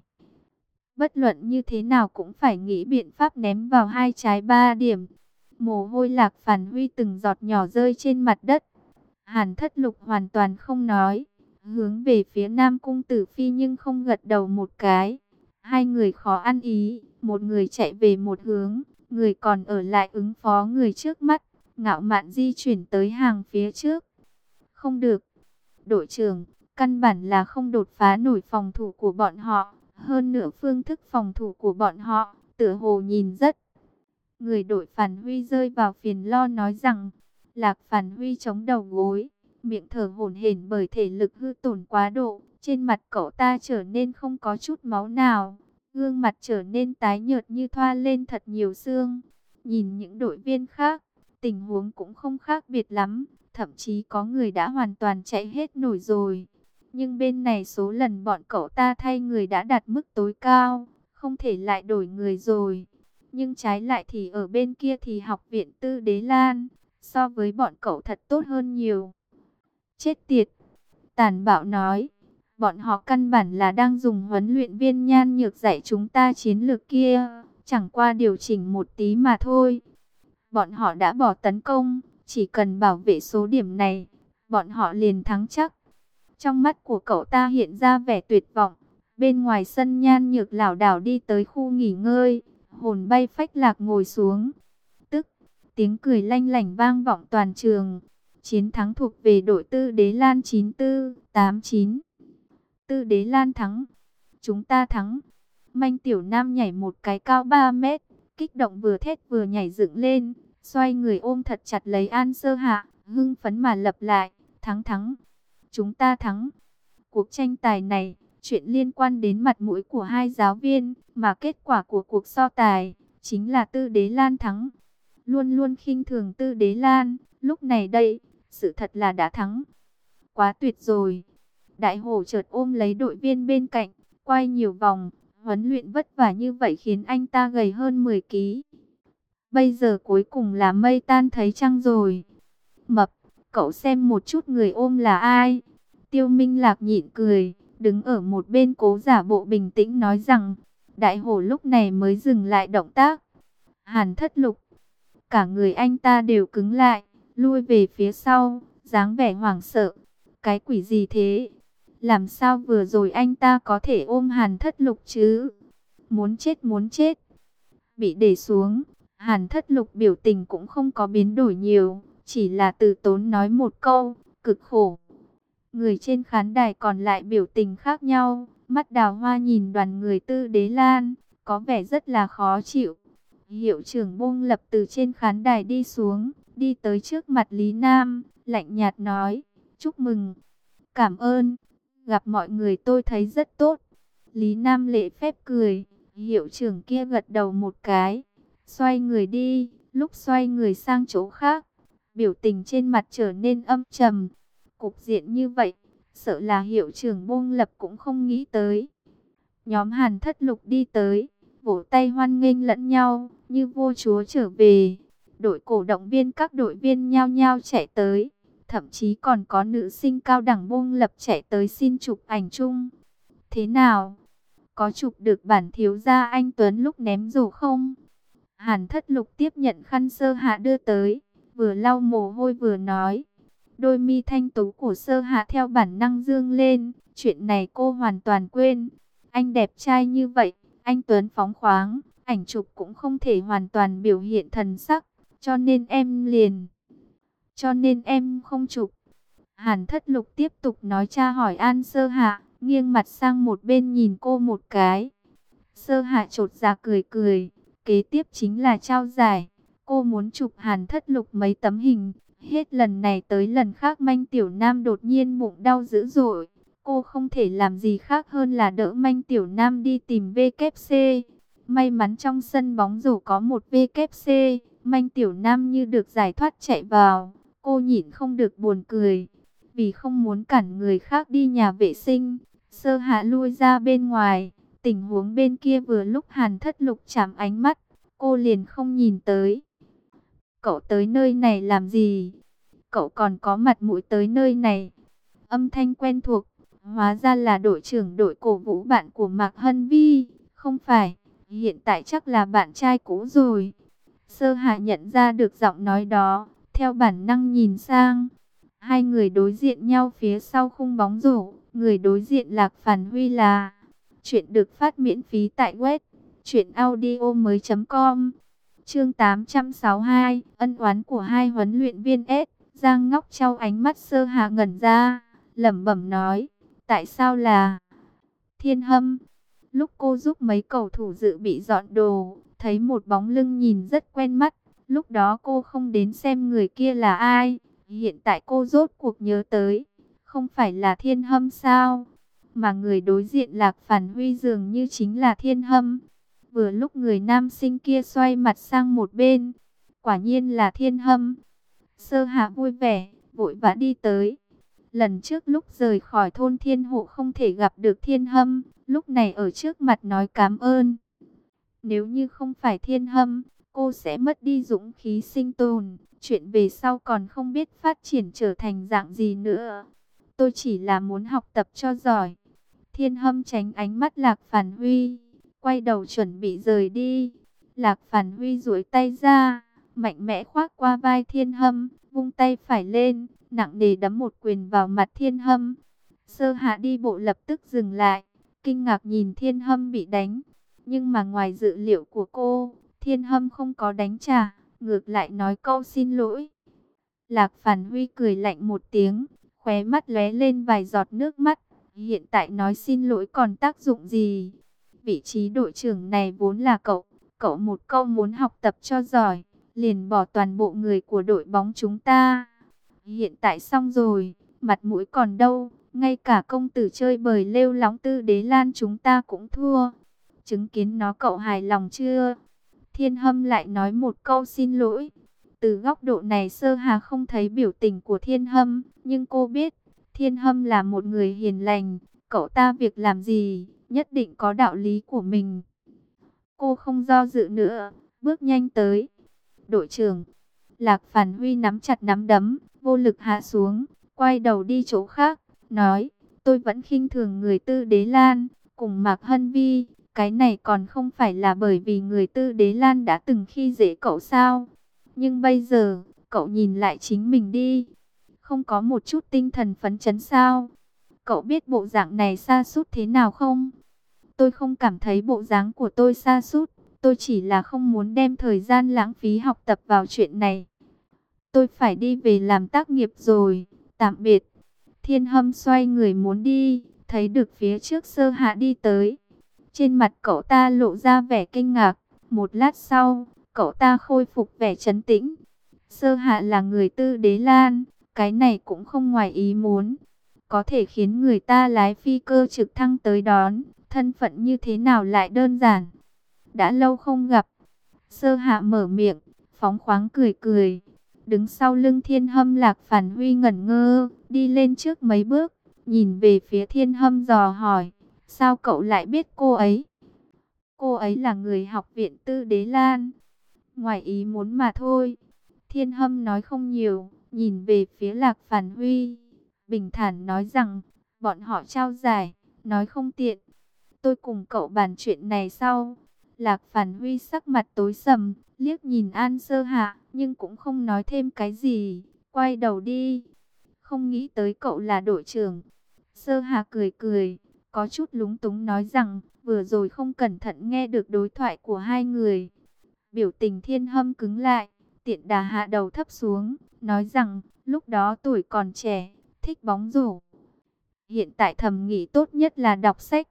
Bất luận như thế nào cũng phải nghĩ biện pháp ném vào 2 trái 3 điểm. Mồ hôi Lạc Phản Huy từng giọt nhỏ rơi trên mặt đất. Hàn Thất Lục hoàn toàn không nói, hướng về phía Nam Cung Tử Phi nhưng không gật đầu một cái. Hai người khó ăn ý, một người chạy về một hướng, người còn ở lại ứng phó người trước mắt, ngạo mạn di chuyển tới hàng phía trước. Không được, đội trưởng, căn bản là không đột phá nổi phòng thủ của bọn họ, hơn nữa phương thức phòng thủ của bọn họ, tựa hồ nhìn rất. Người đội Phản Huy rơi vào phiền lo nói rằng, Lạc Phản Huy chống đầu gối, miệng thở hổn hển bởi thể lực hư tổn quá độ. Trên mặt cậu ta trở nên không có chút máu nào, gương mặt trở nên tái nhợt như thoa lên thật nhiều xương. Nhìn những đội viên khác, tình huống cũng không khác biệt lắm, thậm chí có người đã hoàn toàn chạy hết nổi rồi. Nhưng bên này số lần bọn cậu ta thay người đã đạt mức tối cao, không thể lại đổi người rồi. Nhưng trái lại thì ở bên kia thì học viện Tư Đế Lan, so với bọn cậu thật tốt hơn nhiều. Chết tiệt, tàn bạo nói. Bọn họ căn bản là đang dùng huấn luyện viên Nhan Nhược dạy chúng ta chiến lược kia, chẳng qua điều chỉnh một tí mà thôi. Bọn họ đã bỏ tấn công, chỉ cần bảo vệ số điểm này, bọn họ liền thắng chắc. Trong mắt của cậu ta hiện ra vẻ tuyệt vọng. Bên ngoài sân Nhan Nhược lảo đảo đi tới khu nghỉ ngơi, hồn bay phách lạc ngồi xuống. Tức, tiếng cười lanh lảnh vang vọng toàn trường. Chiến thắng thuộc về đội Tư Đế Lan 9489. Tư Đế Lan thắng. Chúng ta thắng. Manh Tiểu Nam nhảy một cái cao 3 mét. Kích động vừa thét vừa nhảy dựng lên. Xoay người ôm thật chặt lấy An Sơ Hạ. Hưng phấn mà lặp lại. Thắng thắng. Chúng ta thắng. Cuộc tranh tài này, chuyện liên quan đến mặt mũi của hai giáo viên. Mà kết quả của cuộc so tài, chính là Tư Đế Lan thắng. Luôn luôn khinh thường Tư Đế Lan. Lúc này đây, sự thật là đã thắng. Quá tuyệt rồi. Đại hổ chợt ôm lấy đội viên bên cạnh, quay nhiều vòng. Huấn luyện vất vả như vậy khiến anh ta gầy hơn 10 ký. Bây giờ cuối cùng là mây tan thấy trăng rồi. Mập, cậu xem một chút người ôm là ai? Tiêu Minh Lạc nhịn cười, đứng ở một bên cố giả bộ bình tĩnh nói rằng, đại hổ lúc này mới dừng lại động tác. Hàn Thất Lục. Cả người anh ta đều cứng lại, lui về phía sau, dáng vẻ hoảng sợ. Cái quỷ gì thế? Làm sao vừa rồi anh ta có thể ôm Hàn Thất Lục chứ? Muốn chết muốn chết. Bị để xuống, Hàn Thất Lục biểu tình cũng không có biến đổi nhiều, chỉ là từ tốn nói một câu, cực khổ. Người trên khán đài còn lại biểu tình khác nhau, mắt đào hoa nhìn đoàn người Tư Đế Lan, có vẻ rất là khó chịu. Hiệu trưởng Bông Lập từ trên khán đài đi xuống, đi tới trước mặt Lý Nam, lạnh nhạt nói, chúc mừng, cảm ơn, gặp mọi người tôi thấy rất tốt. Lý Nam lễ phép cười, hiệu trưởng kia gật đầu một cái, xoay người đi, lúc xoay người sang chỗ khác, biểu tình trên mặt trở nên âm trầm. Cục diện như vậy, sợ là hiệu trưởng Bông Lập cũng không nghĩ tới. Nhóm Hàn Thất Lục đi tới, vỗ tay hoan nghênh lẫn nhau, như vua chúa trở về. Đội cổ động viên các đội viên nhao nhao chạy tới, thậm chí còn có nữ sinh cao đẳng Bông Lập chạy tới xin chụp ảnh chung. Thế nào? Có chụp được bản thiếu gia anh Tuấn lúc ném rổ không? Hàn Thất Lục tiếp nhận khăn Sơ Hạ đưa tới, vừa lau mồ hôi vừa nói. Đôi mi thanh tú của Sơ Hạ theo bản năng dương lên, chuyện này cô hoàn toàn quên. Anh đẹp trai như vậy, anh Tuấn phóng khoáng, ảnh chụp cũng không thể hoàn toàn biểu hiện thần sắc, cho nên em không chụp. Hàn Thất Lục tiếp tục nói, tra hỏi An Sơ Hạ, nghiêng mặt sang một bên nhìn cô một cái. Sơ Hạ chột dạ cười cười, kế tiếp chính là trao giải. Cô muốn chụp Hàn Thất Lục mấy tấm hình. Hết lần này tới lần khác Manh Tiểu Nam đột nhiên bụng đau dữ dội. Cô không thể làm gì khác hơn là đỡ Manh Tiểu Nam đi tìm VKC. May mắn trong sân bóng rổ có một VKC. Manh Tiểu Nam như được giải thoát chạy vào. Cô nhịn không được buồn cười. Vì không muốn cản người khác đi nhà vệ sinh, Sơ Hạ lui ra bên ngoài. Tình huống bên kia vừa lúc Hàn Thất Lục chạm ánh mắt, cô liền không nhìn tới. Cậu tới nơi này làm gì? Cậu còn có mặt mũi tới nơi này? Âm thanh quen thuộc, hóa ra là đội trưởng đội cổ vũ bạn của Mạc Hân Vi. Không phải, hiện tại chắc là bạn trai cũ rồi. Sơ Hạ nhận ra được giọng nói đó, theo bản năng nhìn sang. Hai người đối diện nhau phía sau khung bóng rổ, người đối diện Lạc Phản Huy là... Chuyện được phát miễn phí tại web truyệnaudiomoi.com. Chương 862, ân oán của hai huấn luyện viên S. Giang Ngóc trao ánh mắt Sơ Hạ ngẩn ra, lẩm bẩm nói, tại sao là Thiên Hâm? Lúc cô giúp mấy cầu thủ dự bị dọn đồ, thấy một bóng lưng nhìn rất quen mắt, lúc đó cô không đến xem người kia là ai, hiện tại cô rốt cuộc nhớ tới, không phải là Thiên Hâm sao? Mà người đối diện Lạc Phản Huy dường như chính là Thiên Hâm. Vừa lúc người nam sinh kia xoay mặt sang một bên, quả nhiên là Thiên Hâm. Sơ Hạ vui vẻ, vội vã đi tới. Lần trước lúc rời khỏi thôn Thiên Hộ không thể gặp được Thiên Hâm, lúc này ở trước mặt nói cảm ơn. Nếu như không phải Thiên Hâm, cô sẽ mất đi dũng khí sinh tồn, chuyện về sau còn không biết phát triển trở thành dạng gì nữa. Tôi chỉ là muốn học tập cho giỏi. Thiên Hâm tránh ánh mắt Lạc Phản Huy, quay đầu chuẩn bị rời đi. Lạc Phản Huy duỗi tay ra, mạnh mẽ khoác qua vai Thiên Hâm, vung tay phải lên, nặng nề đấm một quyền vào mặt Thiên Hâm. Sơ Hạ đi bộ lập tức dừng lại, kinh ngạc nhìn Thiên Hâm bị đánh. Nhưng mà ngoài dự liệu của cô, Thiên Hâm không có đánh trả, ngược lại nói câu xin lỗi. Lạc Phản Huy cười lạnh một tiếng, khóe mắt lóe lên vài giọt nước mắt. Hiện tại nói xin lỗi còn tác dụng gì? Vị trí đội trưởng này vốn là cậu. Cậu một câu muốn học tập cho giỏi, liền bỏ toàn bộ người của đội bóng chúng ta. Hiện tại xong rồi, mặt mũi còn đâu, ngay cả công tử chơi bời lêu lóng Tư Đế Lan chúng ta cũng thua. Chứng kiến nó cậu hài lòng chưa? Thiên Hâm lại nói một câu xin lỗi. Từ góc độ này Sơ Hà không thấy biểu tình của Thiên Hâm, nhưng cô biết, Thiên Hâm là một người hiền lành, cậu ta việc làm gì, nhất định có đạo lý của mình. Cô không do dự nữa, bước nhanh tới. Đội trưởng, Lạc Phản Huy nắm chặt nắm đấm, vô lực hạ xuống, quay đầu đi chỗ khác, nói, tôi vẫn khinh thường người Tư Đế Lan, cùng Mạc Hân Vi, cái này còn không phải là bởi vì người Tư Đế Lan đã từng khi dễ cậu sao? Nhưng bây giờ, cậu nhìn lại chính mình đi, không có một chút tinh thần phấn chấn sao? Cậu biết bộ dạng này sa sút thế nào không? Tôi không cảm thấy bộ dáng của tôi sa sút, tôi chỉ là không muốn đem thời gian lãng phí học tập vào chuyện này. Tôi phải đi về làm tác nghiệp rồi, tạm biệt. Thiên Hâm xoay người muốn đi, thấy được phía trước Sơ Hạ đi tới. Trên mặt cậu ta lộ ra vẻ kinh ngạc, một lát sau, cậu ta khôi phục vẻ trấn tĩnh. Sơ Hạ là người Tư Đế Lan, cái này cũng không ngoài ý muốn. Có thể khiến người ta lái phi cơ trực thăng tới đón, thân phận như thế nào lại đơn giản. Đã lâu không gặp, Sơ Hạ mở miệng, phóng khoáng cười cười. Đứng sau lưng Thiên Hâm Lạc Phản Huy ngẩn ngơ, đi lên trước mấy bước, nhìn về phía Thiên Hâm dò hỏi, sao cậu lại biết cô ấy? Cô ấy là người học viện Tư Đế Lan. Ngoài ý muốn mà thôi. Thiên Hâm nói không nhiều, nhìn về phía Lạc Phản Huy, bình thản nói rằng, bọn họ trao giải, nói không tiện. Tôi cùng cậu bàn chuyện này sau. Lạc Phản Huy sắc mặt tối sầm, liếc nhìn An Sơ Hạ, nhưng cũng không nói thêm cái gì, quay đầu đi. Không nghĩ tới cậu là đội trưởng. Sơ Hạ cười cười, có chút lúng túng nói rằng, vừa rồi không cẩn thận nghe được đối thoại của hai người. Biểu tình Thiên Hâm cứng lại, Tiện Đà hạ đầu thấp xuống, nói rằng, lúc đó tuổi còn trẻ, thích bóng rổ. Hiện tại thầm nghĩ tốt nhất là đọc sách.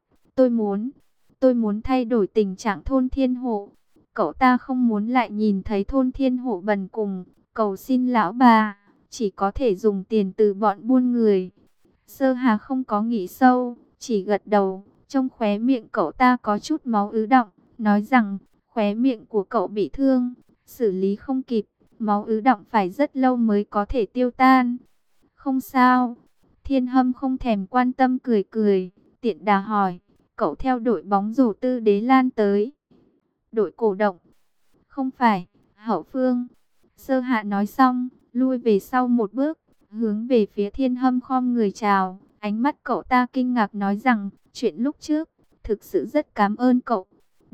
Tôi muốn thay đổi tình trạng thôn Thiên Hộ. Cậu ta không muốn lại nhìn thấy thôn Thiên Hộ bần cùng, cầu xin lão bà, chỉ có thể dùng tiền từ bọn buôn người. Sơ Hà không có nghĩ sâu, chỉ gật đầu, trong khóe miệng cậu ta có chút máu ứ đọng, nói rằng, khóe miệng của cậu bị thương, xử lý không kịp, máu ứ đọng phải rất lâu mới có thể tiêu tan. Không sao. Thiên Hâm không thèm quan tâm cười cười, Tiện Đà hỏi, cậu theo đội bóng rổ Tư Đế Lan tới? Đội cổ động? Không phải, hậu phương. Sơ Hạ nói xong, lui về sau một bước, hướng về phía Thiên Hâm khom người chào. Ánh mắt cậu ta kinh ngạc nói rằng, chuyện lúc trước, thực sự rất cảm ơn cậu.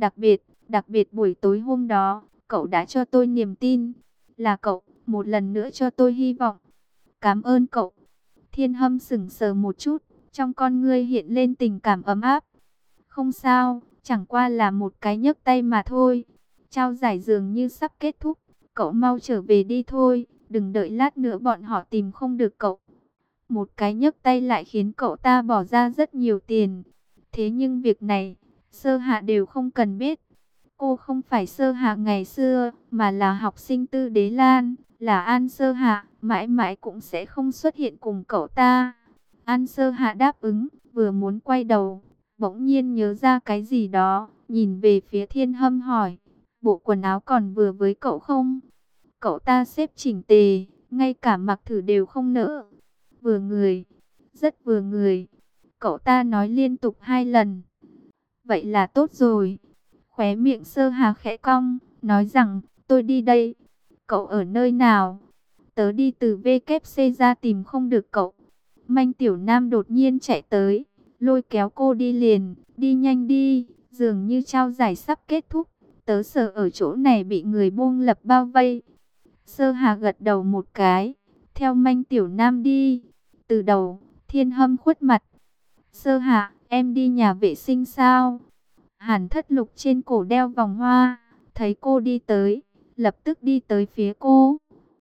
Đặc biệt buổi tối hôm đó, cậu đã cho tôi niềm tin. Là cậu, một lần nữa cho tôi hy vọng. Cảm ơn cậu. Thiên Hâm sững sờ một chút, trong con ngươi hiện lên tình cảm ấm áp. Không sao, chẳng qua là một cái nhấc tay mà thôi. Trao giải dường như sắp kết thúc, cậu mau trở về đi thôi, đừng đợi lát nữa bọn họ tìm không được cậu. Một cái nhấc tay lại khiến cậu ta bỏ ra rất nhiều tiền. Thế nhưng việc này, Sơ Hạ đều không cần biết. Cô không phải Sơ Hạ ngày xưa, mà là học sinh Tư Đế Lan, là An Sơ Hạ, mãi mãi cũng sẽ không xuất hiện cùng cậu ta. An Sơ Hạ đáp ứng, vừa muốn quay đầu, bỗng nhiên nhớ ra cái gì đó, nhìn về phía Thiên Hâm hỏi, bộ quần áo còn vừa với cậu không? Cậu ta xếp chỉnh tề, ngay cả mặc thử đều không nỡ. Vừa người, rất vừa người. Cậu ta nói liên tục 2 lần. Vậy là tốt rồi. Khóe miệng Sơ Hà khẽ cong, nói rằng, tôi đi đây. Cậu ở nơi nào? Tớ đi từ VKC ra tìm không được cậu. Manh Tiểu Nam đột nhiên chạy tới, lôi kéo cô đi liền, đi nhanh đi, dường như trao giải sắp kết thúc. Tớ sợ ở chỗ này bị người buôn lập bao vây. Sơ Hà gật đầu một cái, theo Manh Tiểu Nam đi. Từ đầu, Thiên Hâm khuất mặt. Sơ Hà, em đi nhà vệ sinh sao? Hàn Thất Lục trên cổ đeo vòng hoa, thấy cô đi tới, lập tức đi tới phía cô.